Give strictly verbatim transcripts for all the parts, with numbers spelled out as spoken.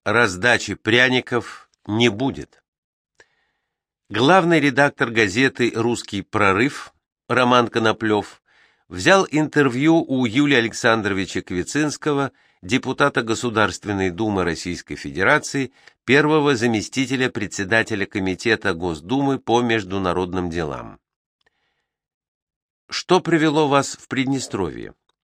Раздачи пряников не будет. Главный редактор газеты «Русский прорыв» Роман Коноплев взял интервью у Юлия Александровича Квицинского, депутата Государственной Думы Российской Федерации, первого заместителя председателя Комитета Госдумы по международным делам. Что привело вас в Приднестровье?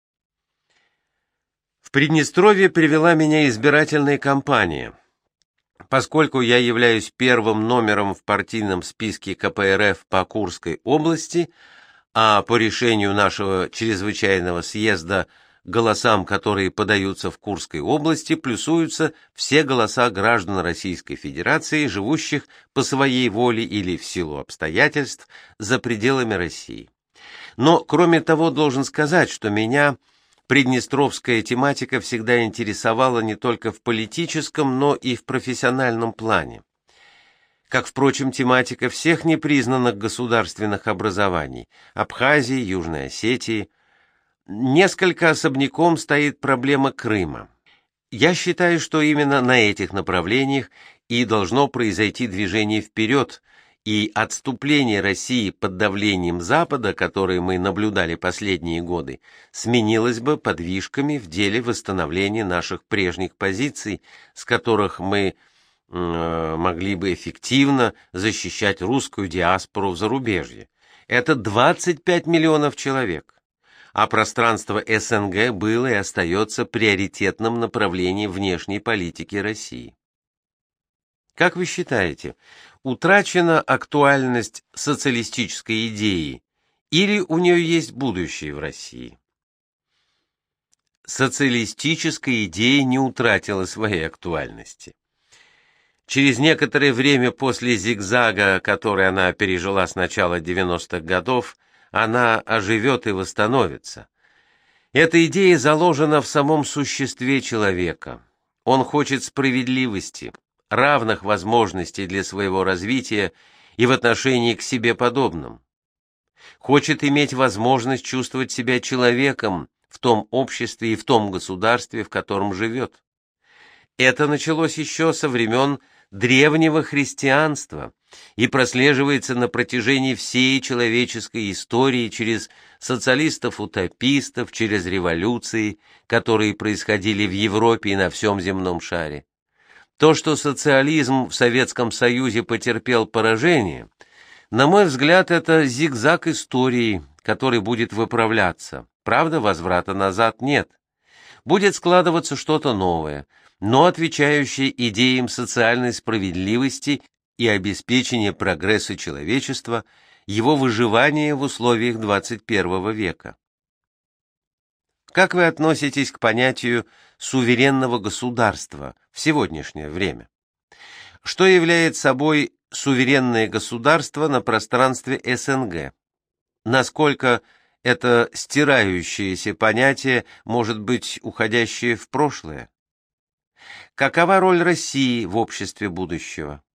В Приднестровье привела меня избирательная кампания. Поскольку я являюсь первым номером в партийном списке ка пэ эр эф по Курской области, а по решению нашего чрезвычайного съезда голосам, которые подаются в Курской области, плюсуются все голоса граждан Российской Федерации, живущих по своей воле или в силу обстоятельств за пределами России. Но, кроме того, должен сказать, что меня приднестровская тематика всегда интересовала не только в политическом, но и в профессиональном плане. Как, впрочем, тематика всех непризнанных государственных образований – Абхазии, Южной Осетии. Несколько особняком стоит проблема Крыма. Я считаю, что именно на этих направлениях и должно произойти движение вперед, и отступление России под давлением Запада, которое мы наблюдали последние годы, сменилось бы подвижками в деле восстановления наших прежних позиций, с которых мы э, могли бы эффективно защищать русскую диаспору в зарубежье. Это двадцать пять миллионов человек, а пространство эс эн гэ было и остается приоритетным направлением внешней политики России. Как вы считаете, утрачена актуальность социалистической идеи или у нее есть будущее в России? Социалистическая идея не утратила своей актуальности. Через некоторое время после зигзага, который она пережила с начала девяностых годов, она оживет и восстановится. Эта идея заложена в самом существе человека. Он хочет справедливости, равных возможностей для своего развития и в отношении к себе подобным. Хочет иметь возможность чувствовать себя человеком в том обществе и в том государстве, в котором живет. Это началось еще со времен древнего христианства и прослеживается на протяжении всей человеческой истории через социалистов-утопистов, через революции, которые происходили в Европе и на всем земном шаре. То, что социализм в Советском Союзе потерпел поражение, на мой взгляд, это зигзаг истории, который будет выправляться. Правда, возврата назад нет. Будет складываться что-то новое, но отвечающее идеям социальной справедливости и обеспечения прогресса человечества, его выживания в условиях двадцать первого века. Как вы относитесь к понятию суверенного государства в сегодняшнее время? Что является собой суверенное государство на пространстве эс эн гэ? Насколько это стирающееся понятие может быть уходящее в прошлое? Какова роль России в обществе будущего?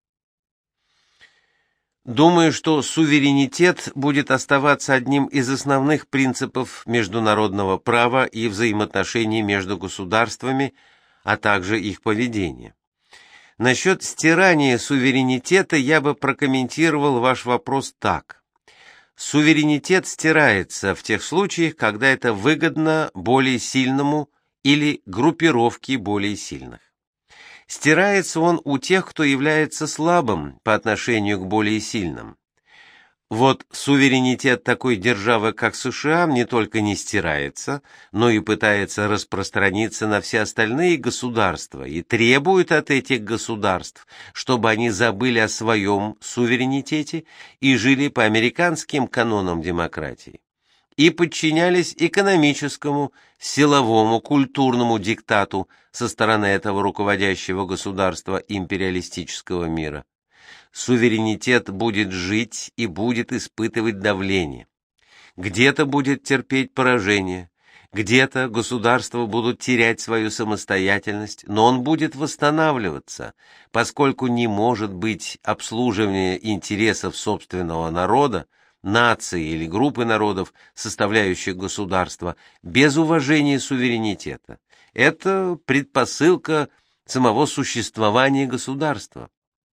Думаю, что суверенитет будет оставаться одним из основных принципов международного права и взаимоотношений между государствами, а также их поведения. Насчет стирания суверенитета я бы прокомментировал ваш вопрос так. Суверенитет стирается в тех случаях, когда это выгодно более сильному или группировке более сильных. Стирается он у тех, кто является слабым по отношению к более сильным. Вот суверенитет такой державы, как США, не только не стирается, но и пытается распространиться на все остальные государства и требует от этих государств, чтобы они забыли о своем суверенитете и жили по американским канонам демократии и подчинялись экономическому, силовому, культурному диктату со стороны этого руководящего государства империалистического мира. Суверенитет будет жить и будет испытывать давление. Где-то будет терпеть поражение, где-то государства будут терять свою самостоятельность, но он будет восстанавливаться, поскольку не может быть обслуживания интересов собственного народа, нации или группы народов, составляющих государство, без уважения суверенитета. Это предпосылка самого существования государства.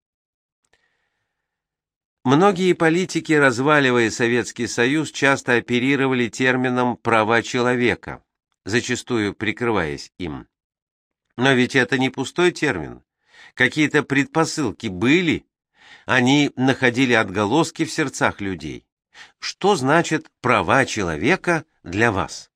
Многие политики, разваливая Советский Союз, часто оперировали термином «права человека», зачастую прикрываясь им. Но ведь это не пустой термин. Какие-то предпосылки были, они находили отголоски в сердцах людей. Что значит «права человека» для вас?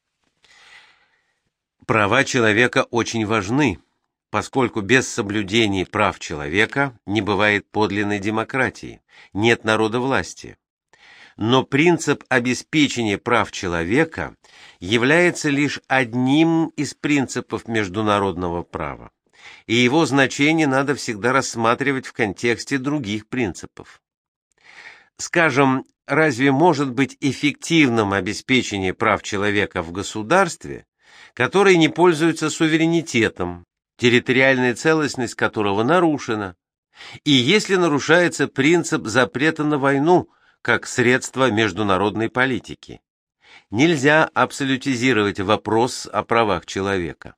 Права человека очень важны, поскольку без соблюдения прав человека не бывает подлинной демократии, нет народовластия. Но принцип обеспечения прав человека является лишь одним из принципов международного права, и его значение надо всегда рассматривать в контексте других принципов. Скажем, разве может быть эффективным обеспечение прав человека в государстве, которое не пользуется суверенитетом, территориальная целостность которого нарушена, и если нарушается принцип запрета на войну как средство международной политики? Нельзя абсолютизировать вопрос о правах человека.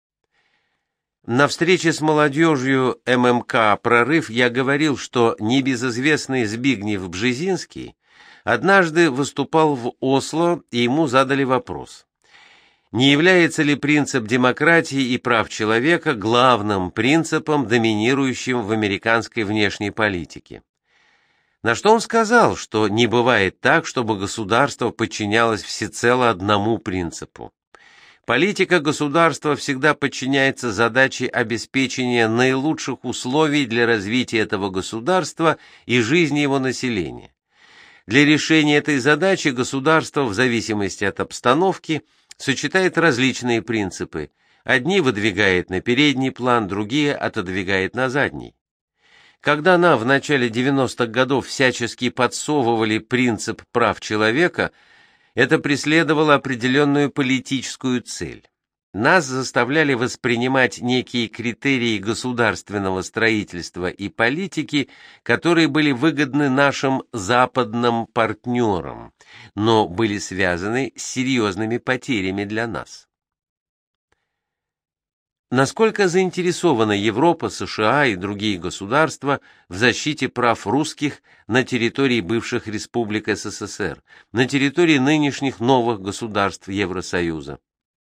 На встрече с молодежью эм эм ка «Прорыв» я говорил, что небезызвестный Збигнев Бжезинский однажды выступал в Осло, и ему задали вопрос: не является ли принцип демократии и прав человека главным принципом, доминирующим в американской внешней политике? На что он сказал, что не бывает так, чтобы государство подчинялось всецело одному принципу. Политика государства всегда подчиняется задаче обеспечения наилучших условий для развития этого государства и жизни его населения. Для решения этой задачи государство, в зависимости от обстановки, сочетает различные принципы. Одни выдвигает на передний план, другие отодвигает на задний. Когда нам в начале девяностых годов всячески подсовывали принцип прав человека, это преследовало определенную политическую цель. Нас заставляли воспринимать некие критерии государственного строительства и политики, которые были выгодны нашим западным партнерам, но были связаны с серьезными потерями для нас. Насколько заинтересована Европа, США и другие государства в защите прав русских на территории бывших республик эс эс эс эр, на территории нынешних новых государств Евросоюза?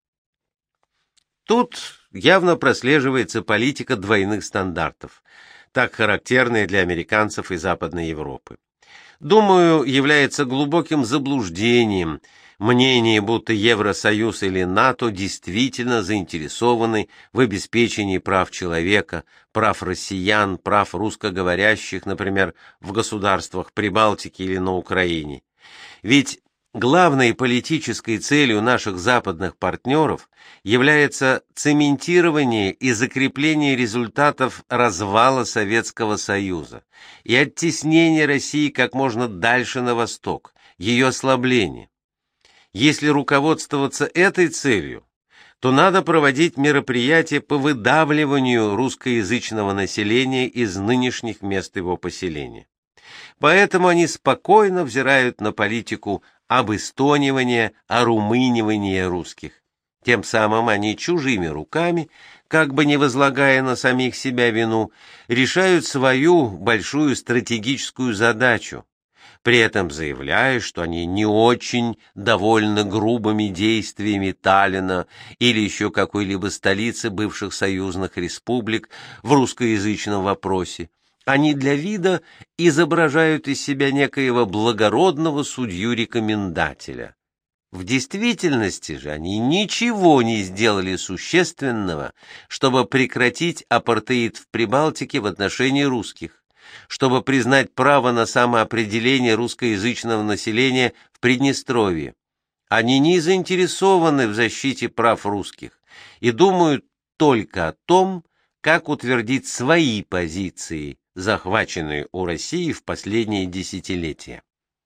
Тут явно прослеживается политика двойных стандартов, так характерная для американцев и Западной Европы. Думаю, является глубоким заблуждением мнение, будто Евросоюз или НАТО действительно заинтересованы в обеспечении прав человека, прав россиян, прав русскоговорящих, например, в государствах Прибалтики или на Украине. Ведь главной политической целью наших западных партнеров является цементирование и закрепление результатов развала Советского Союза и оттеснение России как можно дальше на восток, ее ослабление. Если руководствоваться этой целью, то надо проводить мероприятия по выдавливанию русскоязычного населения из нынешних мест его поселения. Поэтому они спокойно взирают на политику обэстонивания, орумынивания русских. Тем самым они чужими руками, как бы не возлагая на самих себя вину, решают свою большую стратегическую задачу, при этом заявляя, что они не очень довольны грубыми действиями Таллина или еще какой-либо столицы бывших союзных республик в русскоязычном вопросе. Они для вида изображают из себя некоего благородного судью-рекомендателя. В действительности же они ничего не сделали существенного, чтобы прекратить апартеид в Прибалтике в отношении русских, чтобы признать право на самоопределение русскоязычного населения в Приднестровье. Они не заинтересованы в защите прав русских и думают только о том, как утвердить свои позиции, захваченные у России в последние десятилетия.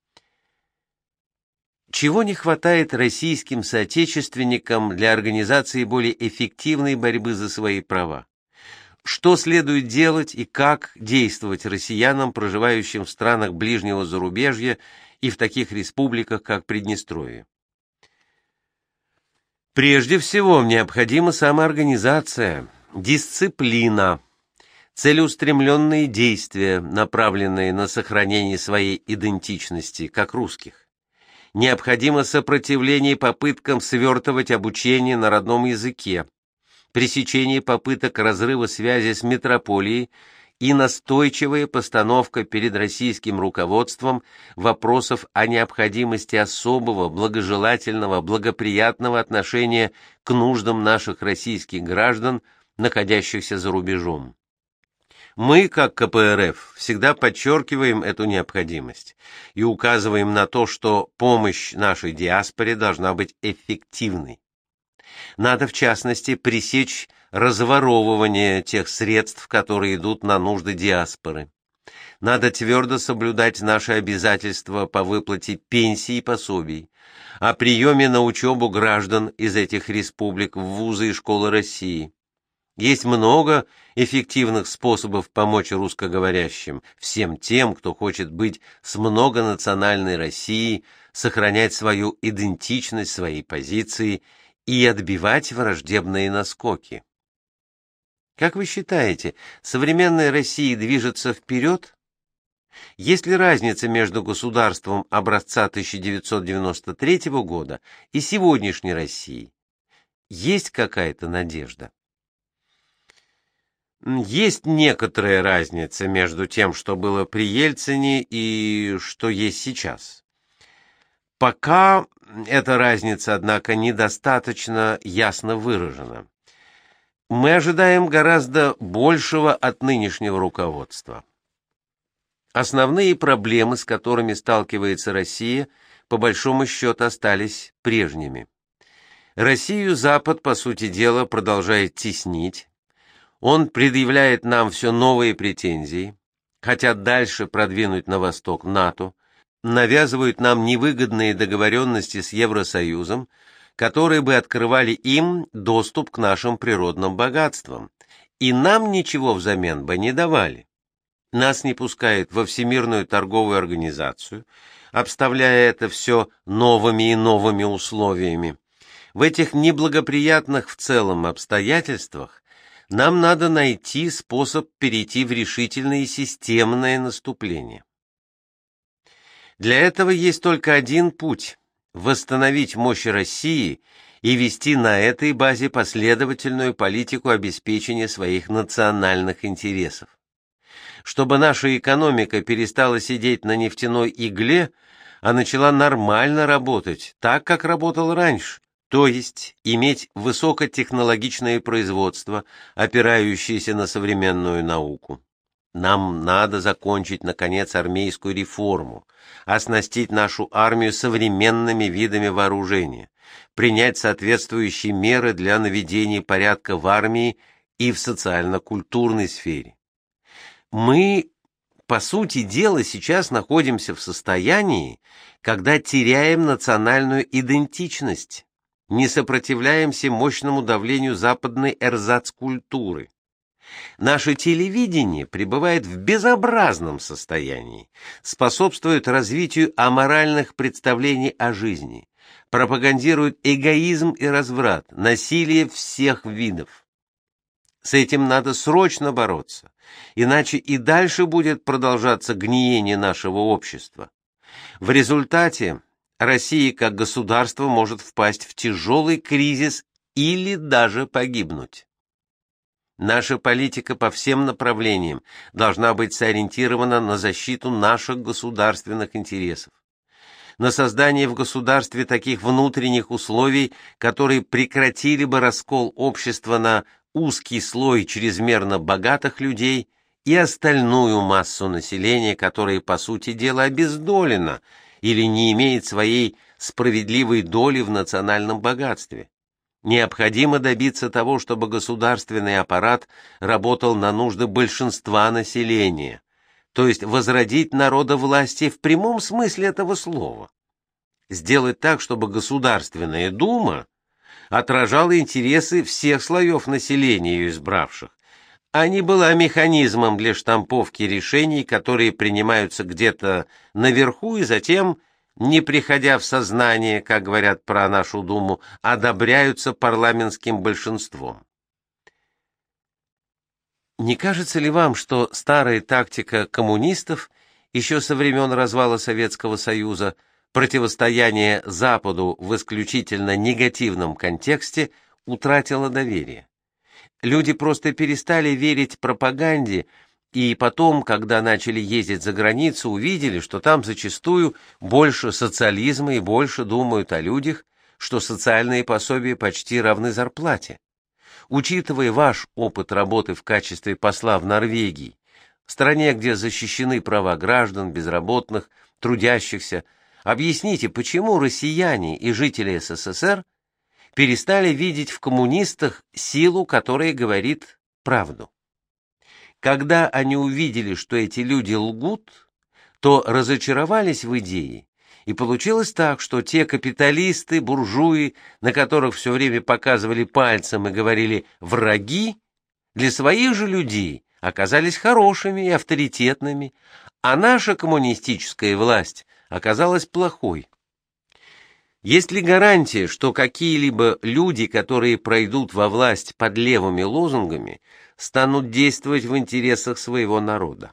Чего не хватает российским соотечественникам для организации более эффективной борьбы за свои права? Что следует делать и как действовать россиянам, проживающим в странах ближнего зарубежья и в таких республиках, как Приднестровье? Прежде всего, необходима самоорганизация. Дисциплина. Целеустремленные действия, направленные на сохранение своей идентичности, как русских. Необходимо сопротивление попыткам свертывать обучение на родном языке, пресечение попыток разрыва связи с метрополией и настойчивая постановка перед российским руководством вопросов о необходимости особого, благожелательного, благоприятного отношения к нуждам наших российских граждан, находящихся за рубежом. Мы, как ка пэ эр эф, всегда подчеркиваем эту необходимость и указываем на то, что помощь нашей диаспоре должна быть эффективной. Надо, в частности, пресечь разворовывание тех средств, которые идут на нужды диаспоры. Надо твердо соблюдать наши обязательства по выплате пенсий и пособий, о приеме на учебу граждан из этих республик в вузы и школы России. Есть много эффективных способов помочь русскоговорящим, всем тем, кто хочет быть с многонациональной Россией, сохранять свою идентичность, свои позиции и отбивать враждебные наскоки. Как вы считаете, современная Россия движется вперед? Есть ли разница между государством образца тысяча девятьсот девяносто третьего года и сегодняшней Россией? Есть какая-то надежда? Есть некоторая разница между тем, что было при Ельцине, и что есть сейчас. Пока эта разница, однако, недостаточно ясно выражена. Мы ожидаем гораздо большего от нынешнего руководства. Основные проблемы, с которыми сталкивается Россия, по большому счету остались прежними. Россию Запад, по сути дела, продолжает теснить. Он предъявляет нам все новые претензии, хотят дальше продвинуть на восток НАТО, навязывают нам невыгодные договоренности с Евросоюзом, которые бы открывали им доступ к нашим природным богатствам, и нам ничего взамен бы не давали. Нас не пускают во Всемирную торговую организацию, обставляя это все новыми и новыми условиями. В этих неблагоприятных в целом обстоятельствах нам надо найти способ перейти в решительное и системное наступление. Для этого есть только один путь – восстановить мощь России и вести на этой базе последовательную политику обеспечения своих национальных интересов. Чтобы наша экономика перестала сидеть на нефтяной игле, а начала нормально работать, так, как работала раньше, то есть иметь высокотехнологичное производство, опирающееся на современную науку. Нам надо закончить, наконец, армейскую реформу, оснастить нашу армию современными видами вооружения, принять соответствующие меры для наведения порядка в армии и в социально-культурной сфере. Мы, по сути дела, сейчас находимся в состоянии, когда теряем национальную идентичность, не сопротивляемся мощному давлению западной эрзац-культуры. Наше телевидение пребывает в безобразном состоянии, способствует развитию аморальных представлений о жизни, пропагандирует эгоизм и разврат, насилие всех видов. С этим надо срочно бороться, иначе и дальше будет продолжаться гниение нашего общества. В результате Россия как государство может впасть в тяжелый кризис или даже погибнуть. Наша политика по всем направлениям должна быть сориентирована на защиту наших государственных интересов, на создание в государстве таких внутренних условий, которые прекратили бы раскол общества на узкий слой чрезмерно богатых людей и остальную массу населения, которая, по сути дела, обездолена или не имеет своей справедливой доли в национальном богатстве. Необходимо добиться того, чтобы государственный аппарат работал на нужды большинства населения, то есть возродить народовластие в прямом смысле этого слова. Сделать так, чтобы Государственная Дума отражала интересы всех слоев населения ее избравших, а не была механизмом для штамповки решений, которые принимаются где-то наверху и затем, не приходя в сознание, как говорят про нашу Думу, одобряются парламентским большинством. Не кажется ли вам, что старая тактика коммунистов еще со времен развала Советского Союза, противостояние Западу в исключительно негативном контексте, утратила доверие? Люди просто перестали верить пропаганде, и потом, когда начали ездить за границу, увидели, что там зачастую больше социализма и больше думают о людях, что социальные пособия почти равны зарплате. Учитывая ваш опыт работы в качестве посла в Норвегии, стране, где защищены права граждан, безработных, трудящихся, объясните, почему россияне и жители СССР перестали видеть в коммунистах силу, которая говорит правду? Когда они увидели, что эти люди лгут, то разочаровались в идее, и получилось так, что те капиталисты, буржуи, на которых все время показывали пальцем и говорили «враги», для своих же людей оказались хорошими и авторитетными, а наша коммунистическая власть оказалась плохой. Есть ли гарантия, что какие-либо люди, которые пройдут во власть под левыми лозунгами, станут действовать в интересах своего народа?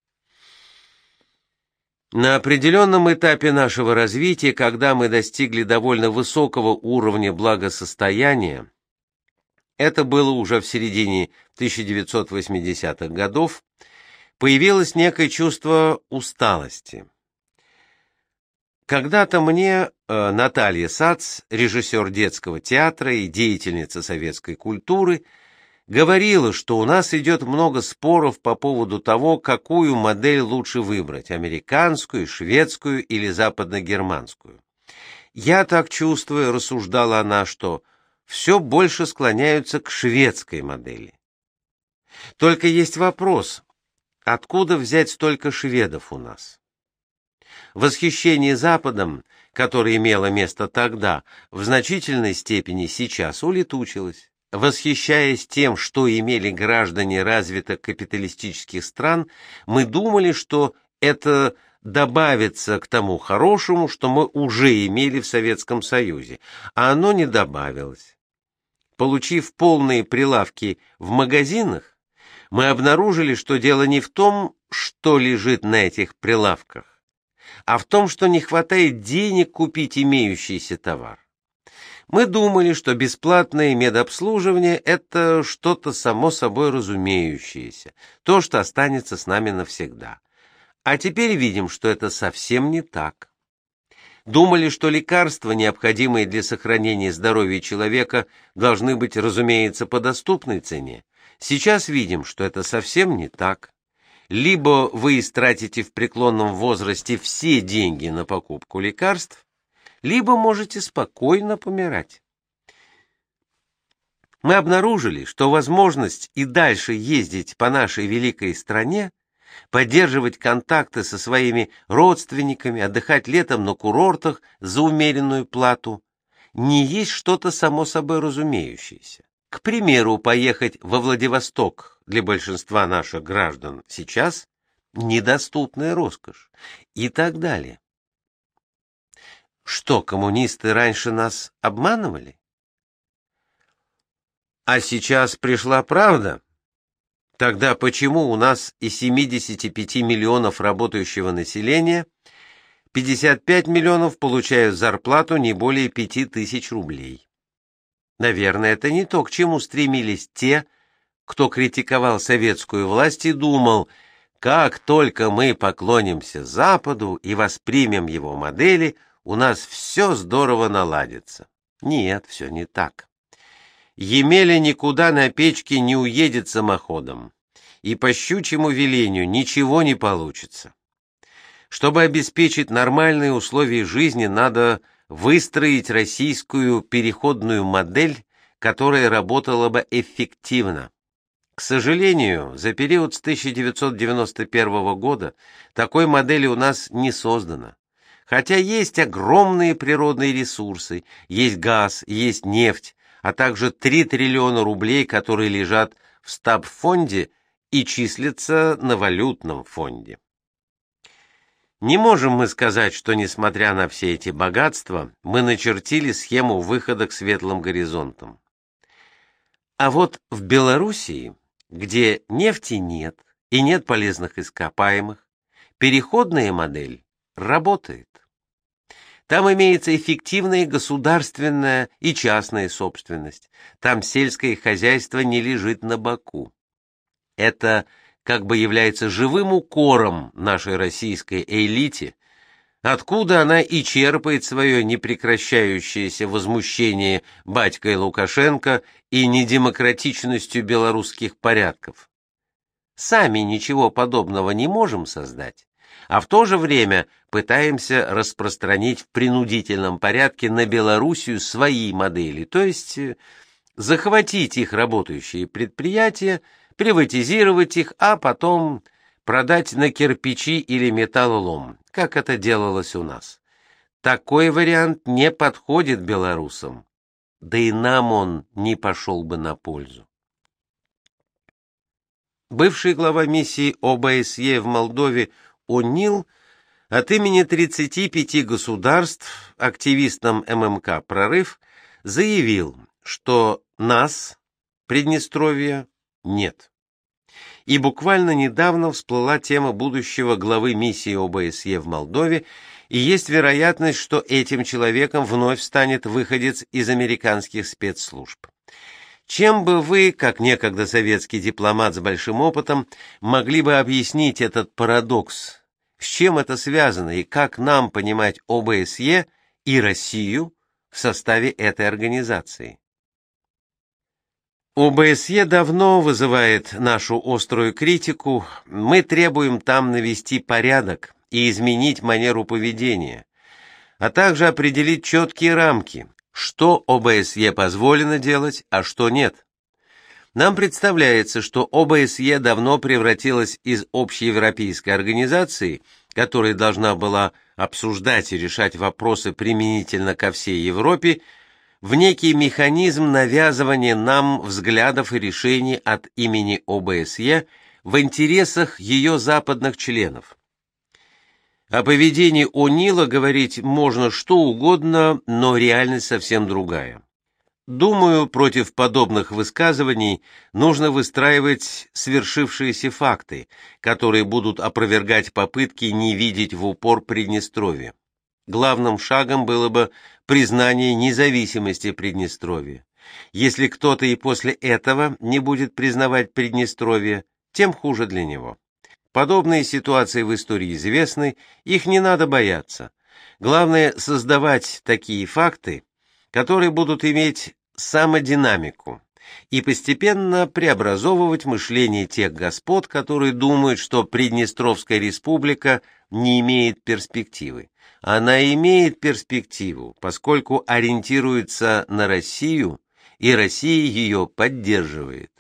На определенном этапе нашего развития, когда мы достигли довольно высокого уровня благосостояния, это было уже в середине тысяча девятьсот восьмидесятых годов, появилось некое чувство усталости. Когда-то мне э, Наталья Сац, режиссер детского театра и деятельница советской культуры, говорила, что у нас идет много споров по поводу того, какую модель лучше выбрать – американскую, шведскую или западно-германскую. Я так чувствую, рассуждала она, что все больше склоняются к шведской модели. Только есть вопрос, откуда взять столько шведов у нас? Восхищение Западом, которое имело место тогда, в значительной степени сейчас улетучилось. Восхищаясь тем, что имели граждане развитых капиталистических стран, мы думали, что это добавится к тому хорошему, что мы уже имели в Советском Союзе, а оно не добавилось. Получив полные прилавки в магазинах, мы обнаружили, что дело не в том, что лежит на этих прилавках, а в том, что не хватает денег купить имеющийся товар. Мы думали, что бесплатное медобслуживание – это что-то само собой разумеющееся, то, что останется с нами навсегда. А теперь видим, что это совсем не так. Думали, что лекарства, необходимые для сохранения здоровья человека, должны быть, разумеется, по доступной цене. Сейчас видим, что это совсем не так. Либо вы истратите в преклонном возрасте все деньги на покупку лекарств, либо можете спокойно помирать. Мы обнаружили, что возможность и дальше ездить по нашей великой стране, поддерживать контакты со своими родственниками, отдыхать летом на курортах за умеренную плату, не есть что-то само собой разумеющееся. К примеру, поехать во Владивосток для большинства наших граждан сейчас недоступная роскошь и так далее. Что, коммунисты раньше нас обманывали? А сейчас пришла правда? Тогда почему у нас из семидесяти пяти миллионов работающего населения пятьдесят пять миллионов получают зарплату не более пяти тысяч рублей? Наверное, это не то, к чему стремились те, кто критиковал советскую власть и думал, как только мы поклонимся Западу и воспримем его модели, у нас все здорово наладится. Нет, все не так. Емеля никуда на печке не уедет самоходом, и по щучьему велению ничего не получится. Чтобы обеспечить нормальные условия жизни, надо выстроить российскую переходную модель, которая работала бы эффективно. К сожалению, за период с тысяча девятьсот девяносто первого года такой модели у нас не создано. Хотя есть огромные природные ресурсы, есть газ, есть нефть, а также три триллиона рублей, которые лежат в стабфонде и числятся на валютном фонде. Не можем мы сказать, что, несмотря на все эти богатства, мы начертили схему выхода к светлым горизонтам. А вот в Белоруссии где нефти нет и нет полезных ископаемых, переходная модель работает. Там имеется эффективная государственная и частная собственность. Там сельское хозяйство не лежит на боку. Это как бы является живым укором нашей российской элите, откуда она и черпает свое непрекращающееся возмущение батькой Лукашенко и недемократичностью белорусских порядков. Сами ничего подобного не можем создать, а в то же время пытаемся распространить в принудительном порядке на Белоруссию свои модели, то есть захватить их работающие предприятия, приватизировать их, а потом продать на кирпичи или металлолом, как это делалось у нас. Такой вариант не подходит белорусам, да и нам он не пошел бы на пользу. Бывший глава миссии О Бэ Эс Е в Молдове О'Нил от имени тридцати пяти государств активистам Эм Эм Ка «Прорыв» заявил, что нас, Приднестровья, нет. И буквально недавно всплыла тема будущего главы миссии О Бэ Эс Е в Молдове, и есть вероятность, что этим человеком вновь станет выходец из американских спецслужб. Чем бы вы, как некогда советский дипломат с большим опытом, могли бы объяснить этот парадокс? С чем это связано и как нам понимать О Бэ Эс Е и Россию в составе этой организации? О Бэ Эс Е давно вызывает нашу острую критику. Мы требуем там навести порядок и изменить манеру поведения, а также определить четкие рамки, что О Бэ Эс Е позволено делать, а что нет. Нам представляется, что О Бэ Эс Е давно превратилась из общеевропейской организации, которая должна была обсуждать и решать вопросы применительно ко всей Европе, в некий механизм навязывания нам взглядов и решений от имени О Бэ Эс Е в интересах ее западных членов. О поведении О'Нила говорить можно что угодно, но реальность совсем другая. Думаю, против подобных высказываний нужно выстраивать свершившиеся факты, которые будут опровергать попытки не видеть в упор Приднестровье. Главным шагом было бы признание независимости Приднестровья. Если кто-то и после этого не будет признавать Приднестровье, тем хуже для него. Подобные ситуации в истории известны, их не надо бояться. Главное — создавать такие факты, которые будут иметь самодинамику, и постепенно преобразовывать мышление тех господ, которые думают, что Приднестровская республика не имеет перспективы. Она имеет перспективу, поскольку ориентируется на Россию, и Россия ее поддерживает.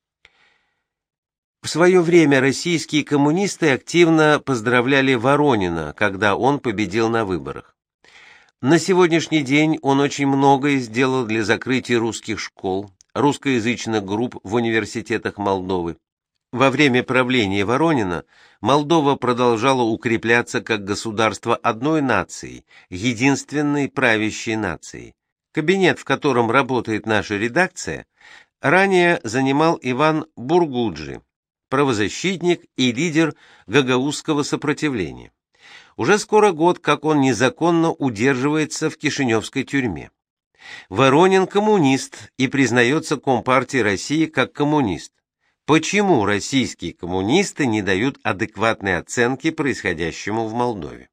В свое время российские коммунисты активно поздравляли Воронина, когда он победил на выборах. На сегодняшний день он очень многое сделал для закрытия русских школ, русскоязычных групп в университетах Молдовы. Во время правления Воронина Молдова продолжала укрепляться как государство одной нации, единственной правящей нации. Кабинет, в котором работает наша редакция, ранее занимал Иван Бургуджи, правозащитник и лидер гагаузского сопротивления. Уже скоро год, как он незаконно удерживается в кишиневской тюрьме. Воронин коммунист и признается Компартией России как коммунист. Почему российские коммунисты не дают адекватной оценки происходящему в Молдове?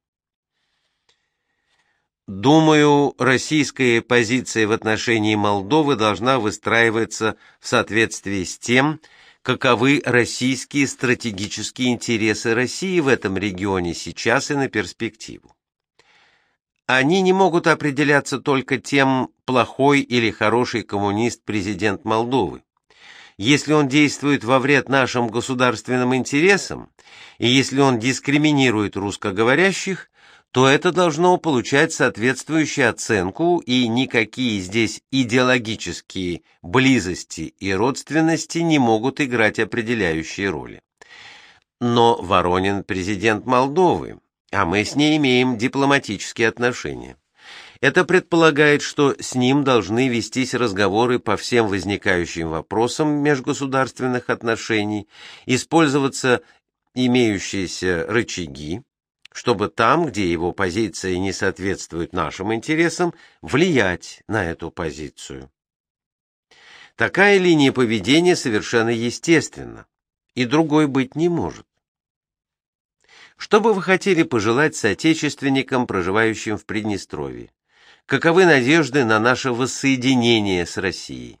Думаю, российская позиция в отношении Молдовы должна выстраиваться в соответствии с тем, каковы российские стратегические интересы России в этом регионе сейчас и на перспективу. Они не могут определяться только тем, плохой или хороший коммунист-президент Молдовы. Если он действует во вред нашим государственным интересам, и если он дискриминирует русскоговорящих, то это должно получать соответствующую оценку, и никакие здесь идеологические близости и родственности не могут играть определяющие роли. Но Воронин президент Молдовы, а мы с ней имеем дипломатические отношения. Это предполагает, что с ним должны вестись разговоры по всем возникающим вопросам межгосударственных отношений, использоваться имеющиеся рычаги, чтобы там, где его позиция не соответствует нашим интересам, влиять на эту позицию. Такая линия поведения совершенно естественна, и другой быть не может. Что бы вы хотели пожелать соотечественникам, проживающим в Приднестровье? Каковы надежды на наше воссоединение с Россией?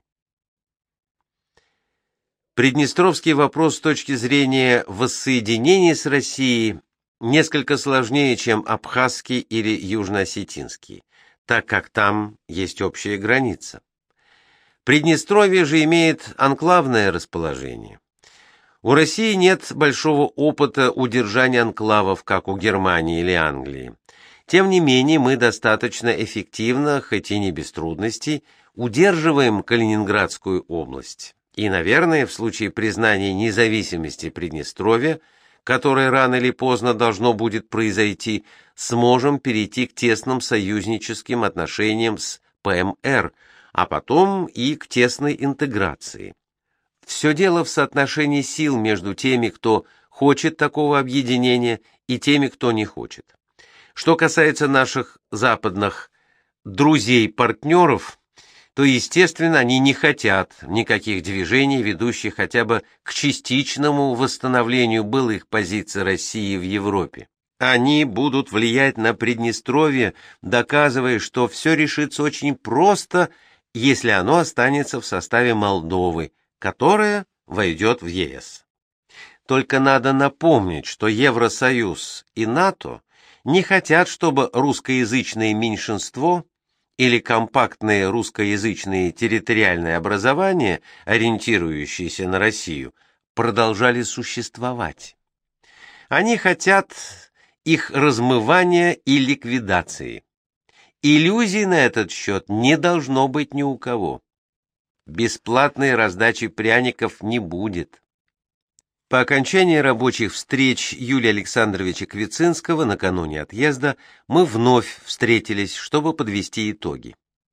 Приднестровский вопрос с точки зрения воссоединения с Россией несколько сложнее, чем абхазский или южно-осетинский, так как там есть общая граница. Приднестровье же имеет анклавное расположение. У России нет большого опыта удержания анклавов, как у Германии или Англии. Тем не менее, мы достаточно эффективно, хоть и не без трудностей, удерживаем Калининградскую область. И, наверное, в случае признания независимости Приднестровья, которое рано или поздно должно будет произойти, сможем перейти к тесным союзническим отношениям с ПМР, а потом и к тесной интеграции. Все дело в соотношении сил между теми, кто хочет такого объединения, и теми, кто не хочет. Что касается наших западных друзей-партнеров, то, естественно, они не хотят никаких движений, ведущих хотя бы к частичному восстановлению былых позиций России в Европе. Они будут влиять на Приднестровье, доказывая, что все решится очень просто, если оно останется в составе Молдовы, которая войдет в ЕС. Только надо напомнить, что Евросоюз и НАТО не хотят, чтобы русскоязычное меньшинство или компактные русскоязычные территориальные образования, ориентирующиеся на Россию, продолжали существовать. Они хотят их размывания и ликвидации. Иллюзий на этот счет не должно быть ни у кого. Бесплатной раздачи пряников не будет. По окончании рабочих встреч Юлия Александровича Квицинского накануне отъезда мы вновь встретились, чтобы подвести итоги.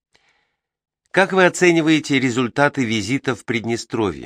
Как вы оцениваете результаты визита в Приднестровье?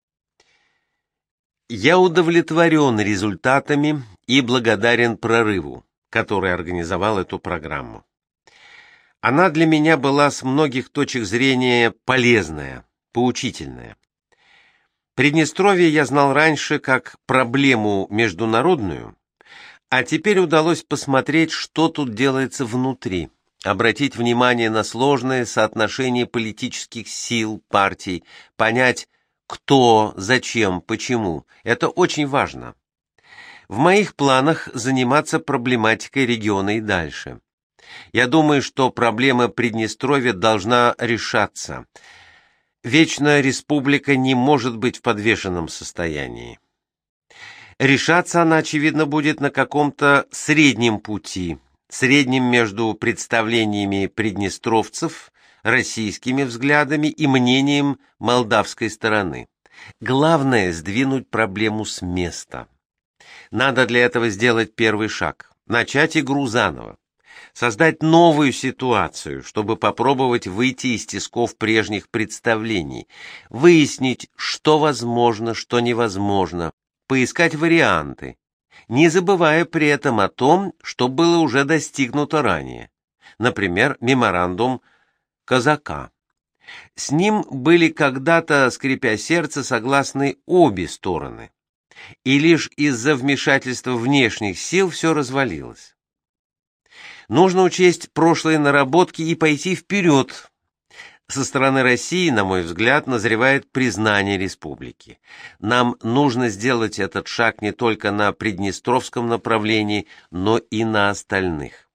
Я удовлетворен результатами и благодарен прорыву, который организовал эту программу. Она для меня была с многих точек зрения полезная, поучительная. Приднестровье я знал раньше как проблему международную, а теперь удалось посмотреть, что тут делается внутри, обратить внимание на сложное соотношение политических сил, партий, понять, кто, зачем, почему. Это очень важно. В моих планах заниматься проблематикой региона и дальше. Я думаю, что проблема Приднестровья должна решаться. Вечная республика не может быть в подвешенном состоянии. Решаться она, очевидно, будет на каком-то среднем пути, среднем между представлениями приднестровцев, российскими взглядами и мнением молдавской стороны. Главное – сдвинуть проблему с места. Надо для этого сделать первый шаг – начать игру заново. Создать новую ситуацию, чтобы попробовать выйти из тисков прежних представлений, выяснить, что возможно, что невозможно, поискать варианты, не забывая при этом о том, что было уже достигнуто ранее. Например, меморандум Казака. С ним были когда-то, скрипя сердце, согласны обе стороны. И лишь из-за вмешательства внешних сил все развалилось. Нужно учесть прошлые наработки и пойти вперед. Со стороны России, на мой взгляд, назревает признание республики. Нам нужно сделать этот шаг не только на приднестровском направлении, но и на остальных.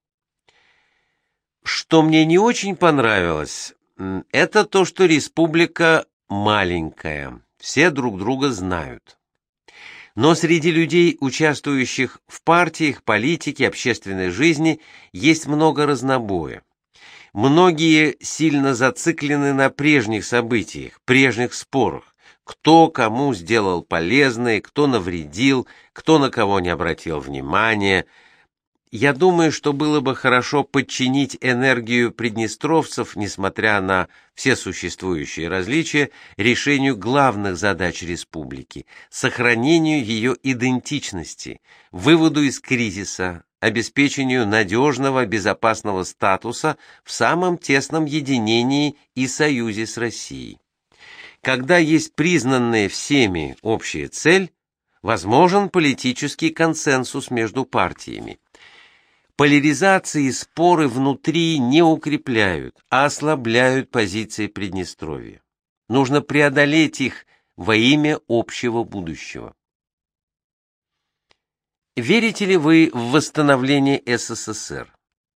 Что мне не очень понравилось, это то, что республика маленькая, все друг друга знают. Но среди людей, участвующих в партиях, политике, общественной жизни, есть много разнобоя. Многие сильно зациклены на прежних событиях, прежних спорах. Кто кому сделал полезное, кто навредил, кто на кого не обратил внимания. Я думаю, что было бы хорошо подчинить энергию приднестровцев, несмотря на все существующие различия, решению главных задач республики – сохранению ее идентичности, выводу из кризиса, обеспечению надежного, безопасного статуса в самом тесном единении и союзе с Россией. Когда есть признанная всеми общая цель, возможен политический консенсус между партиями. Поляризации и споры внутри не укрепляют, а ослабляют позиции Приднестровья. Нужно преодолеть их во имя общего будущего. Верите ли вы в восстановление СССР?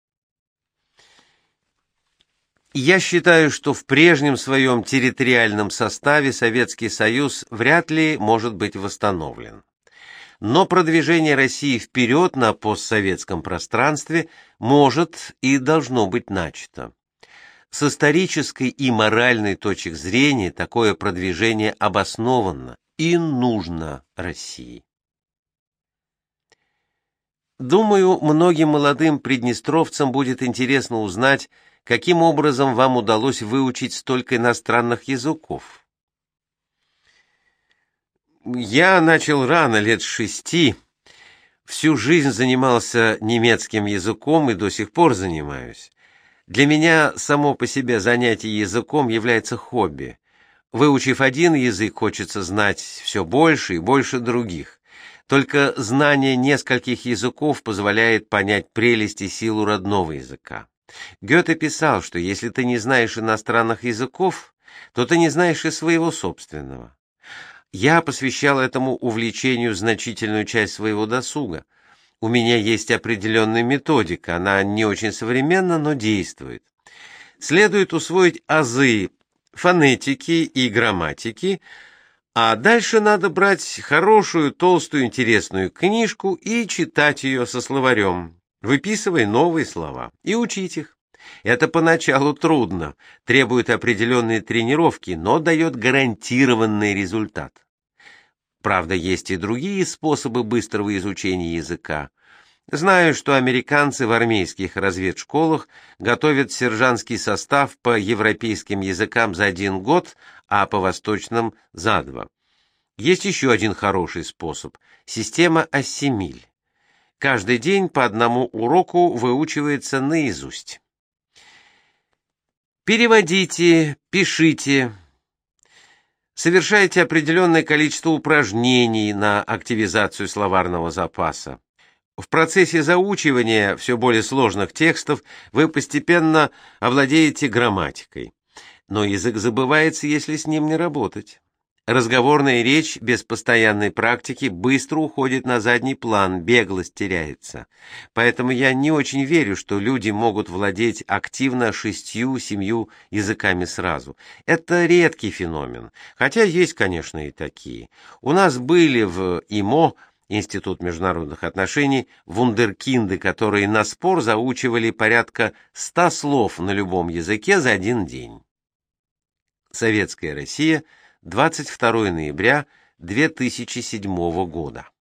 Я считаю, что в прежнем своем территориальном составе Советский Союз вряд ли может быть восстановлен. Но продвижение России вперед на постсоветском пространстве может и должно быть начато. С исторической и моральной точек зрения такое продвижение обоснованно и нужно России. Думаю, многим молодым приднестровцам будет интересно узнать, каким образом вам удалось выучить столько иностранных языков. Я начал рано, лет с шести. Всю жизнь занимался немецким языком и до сих пор занимаюсь. Для меня само по себе занятие языком является хобби. Выучив один язык, хочется знать все больше и больше других. Только знание нескольких языков позволяет понять прелесть и силу родного языка. Гёте писал, что если ты не знаешь иностранных языков, то ты не знаешь и своего собственного. Я посвящал этому увлечению значительную часть своего досуга. У меня есть определенная методика, она не очень современна, но действует. Следует усвоить азы фонетики и грамматики, а дальше надо брать хорошую, толстую, интересную книжку и читать ее со словарем, выписывая новые слова, и учить их. Это поначалу трудно, требует определенной тренировки, но дает гарантированный результат. Правда, есть и другие способы быстрого изучения языка. Знаю, что американцы в армейских разведшколах готовят сержантский состав по европейским языкам за один год, а по восточным – за два. Есть еще один хороший способ – система Ассимиль. Каждый день по одному уроку выучивается наизусть. Переводите, пишите. Совершайте определенное количество упражнений на активизацию словарного запаса. В процессе заучивания все более сложных текстов вы постепенно овладеете грамматикой. Но язык забывается, если с ним не работать. Разговорная речь без постоянной практики быстро уходит на задний план, беглость теряется. Поэтому я не очень верю, что люди могут владеть активно шестью-семью языками сразу. Это редкий феномен, хотя есть, конечно, и такие. У нас были в ИМО, Институт международных отношений, вундеркинды, которые на спор заучивали порядка ста слов на любом языке за один день. Советская Россия, двадцать второе ноября две тысячи седьмого года.